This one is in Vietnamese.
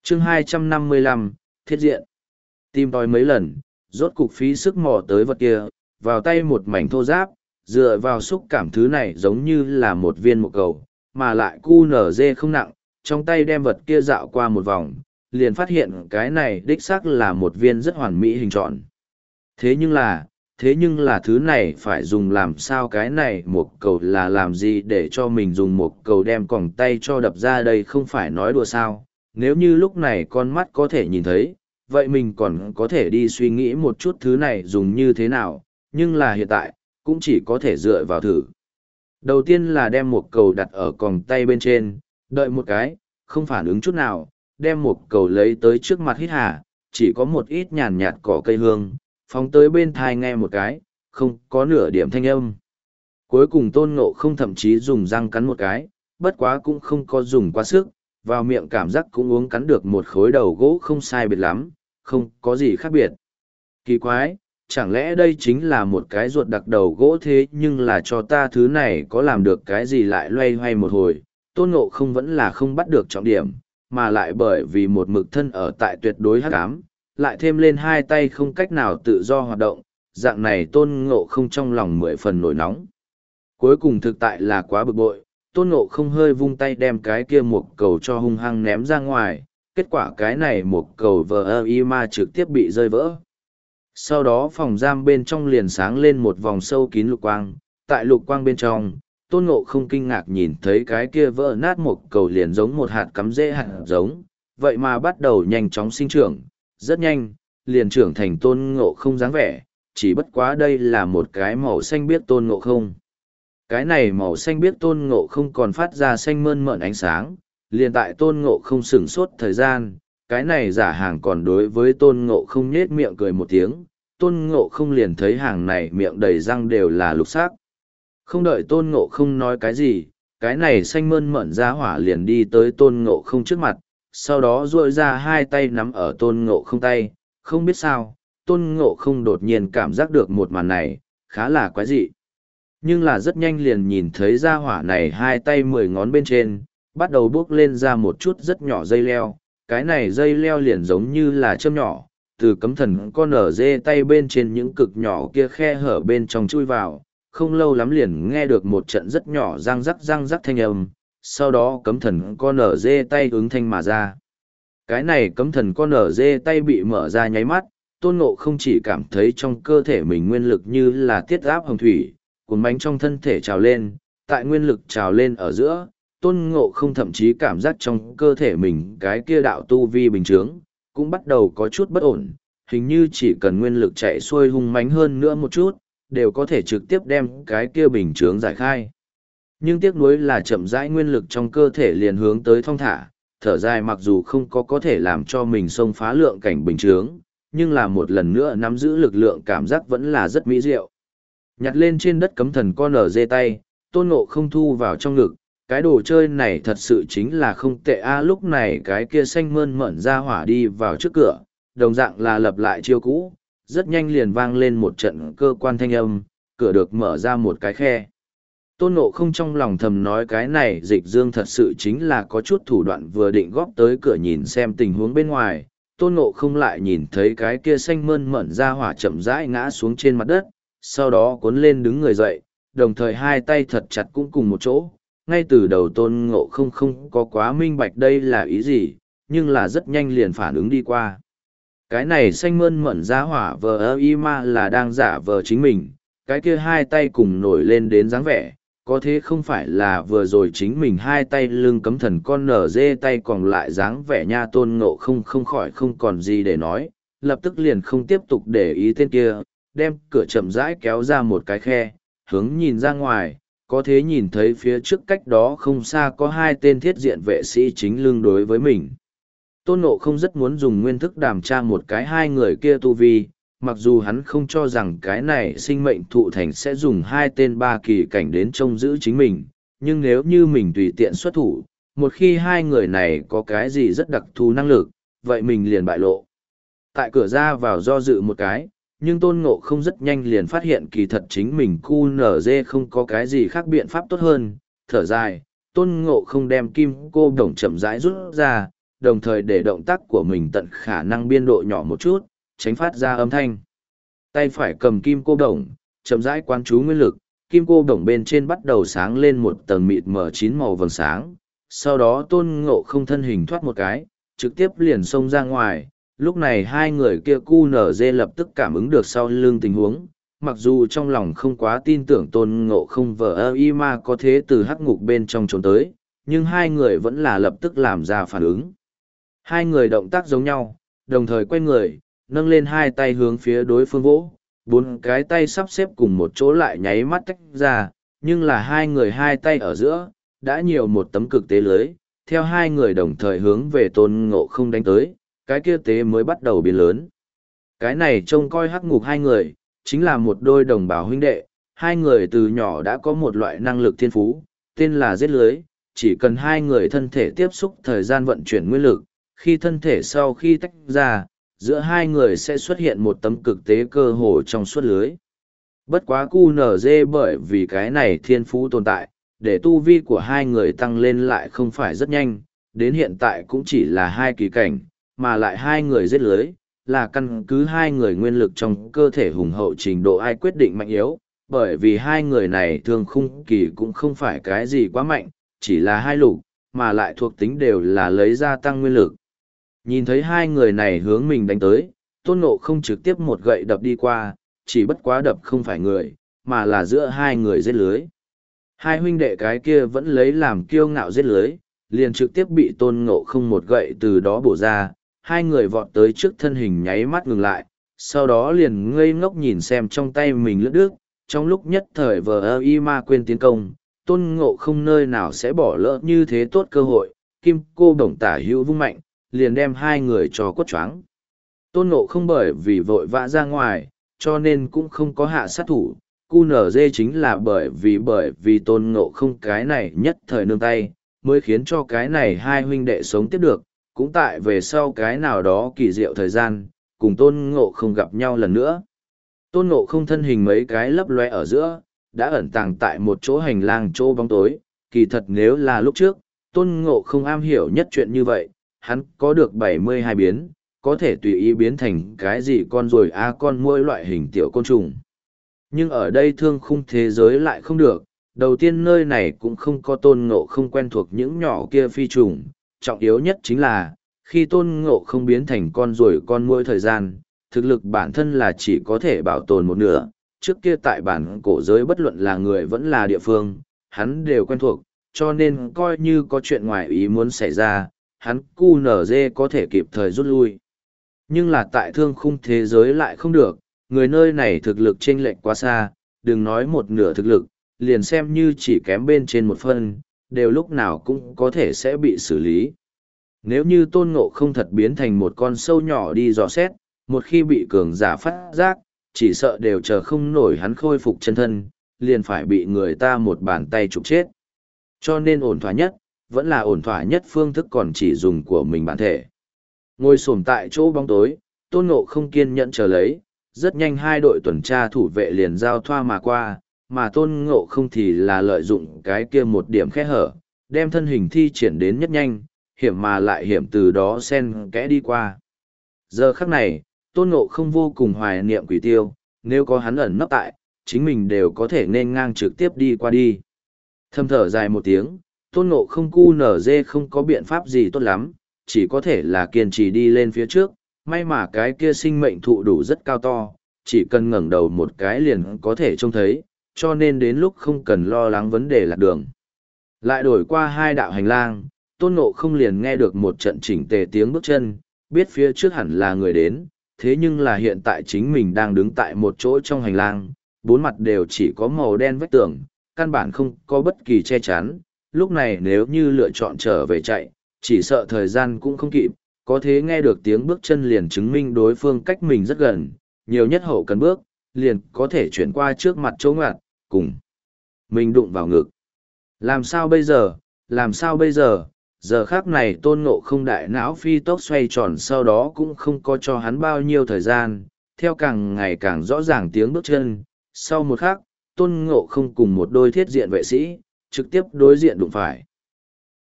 chương 255, thiết diện. Tìm tòi mấy lần, rốt cục phí sức mò tới vật kia, vào tay một mảnh thô giáp, dựa vào xúc cảm thứ này giống như là một viên mộc cầu, mà lại QNZ không nặng, trong tay đem vật kia dạo qua một vòng, liền phát hiện cái này đích xác là một viên rất hoàn mỹ hình tròn. Thế nhưng là thứ này phải dùng làm sao, cái này một cầu là làm gì để cho mình dùng một cầu đem còng tay cho đập ra, đây không phải nói đùa sao. Nếu như lúc này con mắt có thể nhìn thấy, vậy mình còn có thể đi suy nghĩ một chút thứ này dùng như thế nào, nhưng là hiện tại, cũng chỉ có thể dựa vào thử. Đầu tiên là đem một cầu đặt ở còng tay bên trên, đợi một cái, không phản ứng chút nào, đem một cầu lấy tới trước mặt hít hà, chỉ có một ít nhàn nhạt cỏ cây hương, phóng tới bên thai nghe một cái, không có nửa điểm thanh âm. Cuối cùng Tôn Ngộ không thậm chí dùng răng cắn một cái, bất quá cũng không có dùng quá sức, vào miệng cảm giác cũng uống cắn được một khối đầu gỗ không sai biệt lắm, không có gì khác biệt. Kỳ quái, chẳng lẽ đây chính là một cái ruột đặc đầu gỗ, thế nhưng là cho ta thứ này có làm được cái gì, lại loay hoay một hồi, Tôn Ngộ không vẫn là không bắt được trọng điểm, mà lại bởi vì một mực thân ở tại tuyệt đối hắc ám, lại thêm lên hai tay không cách nào tự do hoạt động, dạng này Tôn Ngộ không trong lòng 10 phần nổi nóng. Cuối cùng thực tại là quá bực bội, Tôn Ngộ không hơi vung tay đem cái kia một cầu cho hung hăng ném ra ngoài, kết quả cái này một cầu vờ y ma trực tiếp bị rơi vỡ. Sau đó phòng giam bên trong liền sáng lên một vòng sâu kín lục quang, tại lục quang bên trong, Tôn Ngộ không kinh ngạc nhìn thấy cái kia vỡ nát một cầu liền giống một hạt cắm rễ hạt giống, vậy mà bắt đầu nhanh chóng sinh trưởng, rất nhanh, liền trưởng thành Tôn Ngộ không dáng vẻ, chỉ bất quá đây là một cái màu xanh biếc Tôn Ngộ không. Cái này màu xanh biếc Tôn Ngộ không còn phát ra xanh mơn mởn ánh sáng, liền tại Tôn Ngộ không sửng sốt thời gian, cái này giả hàng còn đối với Tôn Ngộ không nhết miệng cười một tiếng, Tôn Ngộ không liền thấy hàng này miệng đầy răng đều là lục sắc. Không đợi Tôn Ngộ không nói cái gì, cái này xanh mơn mởn ra hỏa liền đi tới Tôn Ngộ không trước mặt, sau đó duỗi ra hai tay nắm ở Tôn Ngộ không tay, không biết sao, Tôn Ngộ không đột nhiên cảm giác được một màn này, khá là quái dị. Nhưng là rất nhanh liền nhìn thấy ra hỏa này hai tay 10 ngón bên trên, bắt đầu bước lên ra một chút rất nhỏ dây leo, cái này dây leo liền giống như là châm nhỏ, từ cấm thần con ở dê tay bên trên những cực nhỏ kia khe hở bên trong chui vào, không lâu lắm liền nghe được một trận rất nhỏ răng rắc thanh âm, sau đó cấm thần con ở dê tay ứng thanh mà ra. Cái này cấm thần con ở dê tay bị mở ra nháy mắt, Tôn Ngộ không chỉ cảm thấy trong cơ thể mình nguyên lực như là tiết áp hồng thủy, cuốn bánh trong thân thể trào lên, tại nguyên lực trào lên ở giữa, Tôn Ngộ không thậm chí cảm giác trong cơ thể mình cái kia đạo tu vi bình chướng, cũng bắt đầu có chút bất ổn, hình như chỉ cần nguyên lực chạy xuôi hung mãnh hơn nữa một chút, đều có thể trực tiếp đem cái kia bình chướng giải khai. Nhưng tiếc nuối là chậm rãi nguyên lực trong cơ thể liền hướng tới thong thả, thở dài mặc dù không có thể làm cho mình xông phá lượng cảnh bình chướng, nhưng là một lần nữa nắm giữ lực lượng cảm giác vẫn là rất mỹ diệu. Nhặt lên trên đất cấm thần con ở dê tay, Tôn Ngộ không thu vào trong ngực, cái đồ chơi này thật sự chính là không tệ a. Lúc này cái kia xanh mơn mởn ra hỏa đi vào trước cửa, đồng dạng là lập lại chiêu cũ, rất nhanh liền vang lên một trận cơ quan thanh âm, cửa được mở ra một cái khe. Tôn Ngộ không trong lòng thầm nói cái này Dịch Dương thật sự chính là có chút thủ đoạn, vừa định góp tới cửa nhìn xem tình huống bên ngoài, Tôn Ngộ không lại nhìn thấy cái kia xanh mơn mởn ra hỏa chậm rãi ngã xuống trên mặt đất, sau đó cuốn lên đứng người dậy, đồng thời hai tay thật chặt cũng cùng một chỗ. Ngay từ đầu Tôn Ngộ không có quá minh bạch đây là ý gì, nhưng là rất nhanh liền phản ứng đi qua. Cái này xanh mơn mởn ra hỏa vờ y ma là đang giả vờ chính mình, cái kia hai tay cùng nổi lên đến dáng vẻ, có thế không phải là vừa rồi chính mình hai tay lưng cấm thần con nở dê tay còn lại dáng vẻ nha. Tôn Ngộ không khỏi không còn gì để nói, lập tức liền không tiếp tục để ý tên kia, đem cửa chậm rãi kéo ra một cái khe, hướng nhìn ra ngoài, có thế nhìn thấy phía trước cách đó không xa có hai tên thiết diện vệ sĩ chính lưng đối với mình. Tôn Ngộ không rất muốn dùng nguyên thức đàm tra một cái hai người kia tu vi, mặc dù hắn không cho rằng cái này sinh mệnh thụ thành sẽ dùng hai tên ba kỳ cảnh đến trông giữ chính mình, nhưng nếu như mình tùy tiện xuất thủ, một khi hai người này có cái gì rất đặc thù năng lực, vậy mình liền bại lộ. Tại cửa ra vào do dự một cái, nhưng Tôn Ngộ không rất nhanh liền phát hiện kỳ thật chính mình QNZ không có cái gì khác biện pháp tốt hơn, thở dài, Tôn Ngộ không đem kim cô đồng chậm rãi rút ra, đồng thời để động tác của mình tận khả năng biên độ nhỏ một chút, tránh phát ra âm thanh. Tay phải cầm kim cô đồng, chậm rãi quán chú nguyên lực, kim cô đồng bên trên bắt đầu sáng lên một tầng mịt mờ 9 màu vầng sáng. Sau đó Tôn Ngộ Không thân hình thoát một cái, trực tiếp liền xông ra ngoài. Lúc này hai người kia QNZ lập tức cảm ứng được sau lưng tình huống, mặc dù trong lòng không quá tin tưởng Tôn Ngộ Không vờ y ma có thế từ hắc ngục bên trong trốn tới, nhưng hai người vẫn là lập tức làm ra phản ứng. Hai người động tác giống nhau, đồng thời quay người, nâng lên hai tay hướng phía đối phương vỗ, bốn cái tay sắp xếp cùng một chỗ lại nháy mắt tách ra, nhưng là hai người hai tay ở giữa, đã nhiều một tấm cực tế lưới, theo hai người đồng thời hướng về Tôn Ngộ Không đánh tới, cái kia tế mới bắt đầu biến lớn. Cái này trông coi hắc ngục hai người, chính là một đôi đồng bào huynh đệ, hai người từ nhỏ đã có một loại năng lực thiên phú, tên là giết lưới, chỉ cần hai người thân thể tiếp xúc thời gian vận chuyển nguyên lực, khi thân thể sau khi tách ra, giữa hai người sẽ xuất hiện một tấm cực tế cơ hồ trong suốt lưới. Bất quá QNZ bởi vì cái này thiên phú tồn tại, để tu vi của hai người tăng lên lại không phải rất nhanh, đến hiện tại cũng chỉ là hai kỳ cảnh, mà lại hai người giết lưới, là căn cứ hai người nguyên lực trong cơ thể hùng hậu trình độ ai quyết định mạnh yếu, bởi vì hai người này thường khung kỳ cũng không phải cái gì quá mạnh, chỉ là hai lục, mà lại thuộc tính đều là lấy ra tăng nguyên lực. Nhìn thấy hai người này hướng mình đánh tới, Tôn Ngộ Không trực tiếp một gậy đập đi qua, chỉ bất quá đập không phải người, mà là giữa hai người giết lưới. Hai huynh đệ cái kia vẫn lấy làm kiêu ngạo giết lưới, liền trực tiếp bị Tôn Ngộ Không một gậy từ đó bổ ra, hai người vọt tới trước thân hình nháy mắt ngừng lại, sau đó liền ngây ngốc nhìn xem trong tay mình lướt nước, trong lúc nhất thời y ma quên tiến công, Tôn Ngộ Không nơi nào sẽ bỏ lỡ như thế tốt cơ hội, kim cô đồng tả hữu vung mạnh, liền đem hai người cho quất choáng. Tôn Ngộ Không bởi vì vội vã ra ngoài, cho nên cũng không có hạ sát thủ. QNZ chính là bởi vì Tôn Ngộ Không cái này nhất thời nương tay, mới khiến cho cái này hai huynh đệ sống tiếp được, cũng tại về sau cái nào đó kỳ diệu thời gian, cùng Tôn Ngộ Không gặp nhau lần nữa. Tôn Ngộ Không thân hình mấy cái lấp loe ở giữa, đã ẩn tàng tại một chỗ hành lang chỗ bóng tối, kỳ thật nếu là lúc trước, Tôn Ngộ Không am hiểu nhất chuyện như vậy, hắn có được 72 biến, có thể tùy ý biến thành cái gì con ruồi con muỗi loại hình tiểu côn trùng. Nhưng ở đây thương khung thế giới lại không được, đầu tiên nơi này cũng không có Tôn Ngộ Không quen thuộc những nhỏ kia phi trùng, trọng yếu nhất chính là, khi Tôn Ngộ Không biến thành con ruồi con muỗi thời gian, thực lực bản thân là chỉ có thể bảo tồn một nửa, trước kia tại bản cổ giới bất luận là người vẫn là địa phương, hắn đều quen thuộc, cho nên coi như có chuyện ngoài ý muốn xảy ra, hắn QNZ có thể kịp thời rút lui. Nhưng là tại thương khung thế giới lại không được, người nơi này thực lực chênh lệch quá xa, đừng nói một nửa thực lực, liền xem như chỉ kém bên trên một phân, đều lúc nào cũng có thể sẽ bị xử lý. Nếu như Tôn Ngộ Không thật biến thành một con sâu nhỏ đi dò xét, một khi bị cường giả phát giác, chỉ sợ đều chờ không nổi hắn khôi phục chân thân, liền phải bị người ta một bàn tay trục chết. Cho nên ổn thỏa nhất, vẫn là ổn thỏa nhất phương thức còn chỉ dùng của mình bản thể. Ngồi xổm tại chỗ bóng tối, Tôn Ngộ Không kiên nhẫn chờ lấy, rất nhanh hai đội tuần tra thủ vệ liền giao thoa mà qua, mà Tôn Ngộ Không thì là lợi dụng cái kia một điểm kẽ hở, đem thân hình thi triển đến nhất nhanh, hiểm mà lại hiểm từ đó xen kẽ đi qua. Giờ khắc này, Tôn Ngộ Không vô cùng hoài niệm Quỷ Tiêu, nếu có hắn ẩn nấp tại, chính mình đều có thể nên ngang trực tiếp đi qua đi. Thầm thở dài một tiếng, Tôn Ngộ Không QNZ không có biện pháp gì tốt lắm, chỉ có thể là kiên trì đi lên phía trước, may mà cái kia sinh mệnh thụ đủ rất cao to, chỉ cần ngẩng đầu một cái liền có thể trông thấy, cho nên đến lúc không cần lo lắng vấn đề lạc đường. Lại đổi qua hai đạo hành lang, Tôn Ngộ Không liền nghe được một trận chỉnh tề tiếng bước chân, biết phía trước hẳn là người đến, thế nhưng là hiện tại chính mình đang đứng tại một chỗ trong hành lang, bốn mặt đều chỉ có màu đen vách tường, căn bản không có bất kỳ che chắn, lúc này nếu như lựa chọn trở về chạy, chỉ sợ thời gian cũng không kịp, có thế nghe được tiếng bước chân liền chứng minh đối phương cách mình rất gần, nhiều nhất hậu cần bước, liền có thể chuyển qua trước mặt chỗ ngoặt, cùng mình đụng vào ngực. Làm sao bây giờ, làm sao bây giờ, giờ khác này Tôn Ngộ Không đại não phi tốc xoay tròn, sau đó cũng không có cho hắn bao nhiêu thời gian, theo càng ngày càng rõ ràng tiếng bước chân, sau một khắc, Tôn Ngộ Không cùng một đôi thiết diện vệ sĩ, trực tiếp đối diện đụng phải.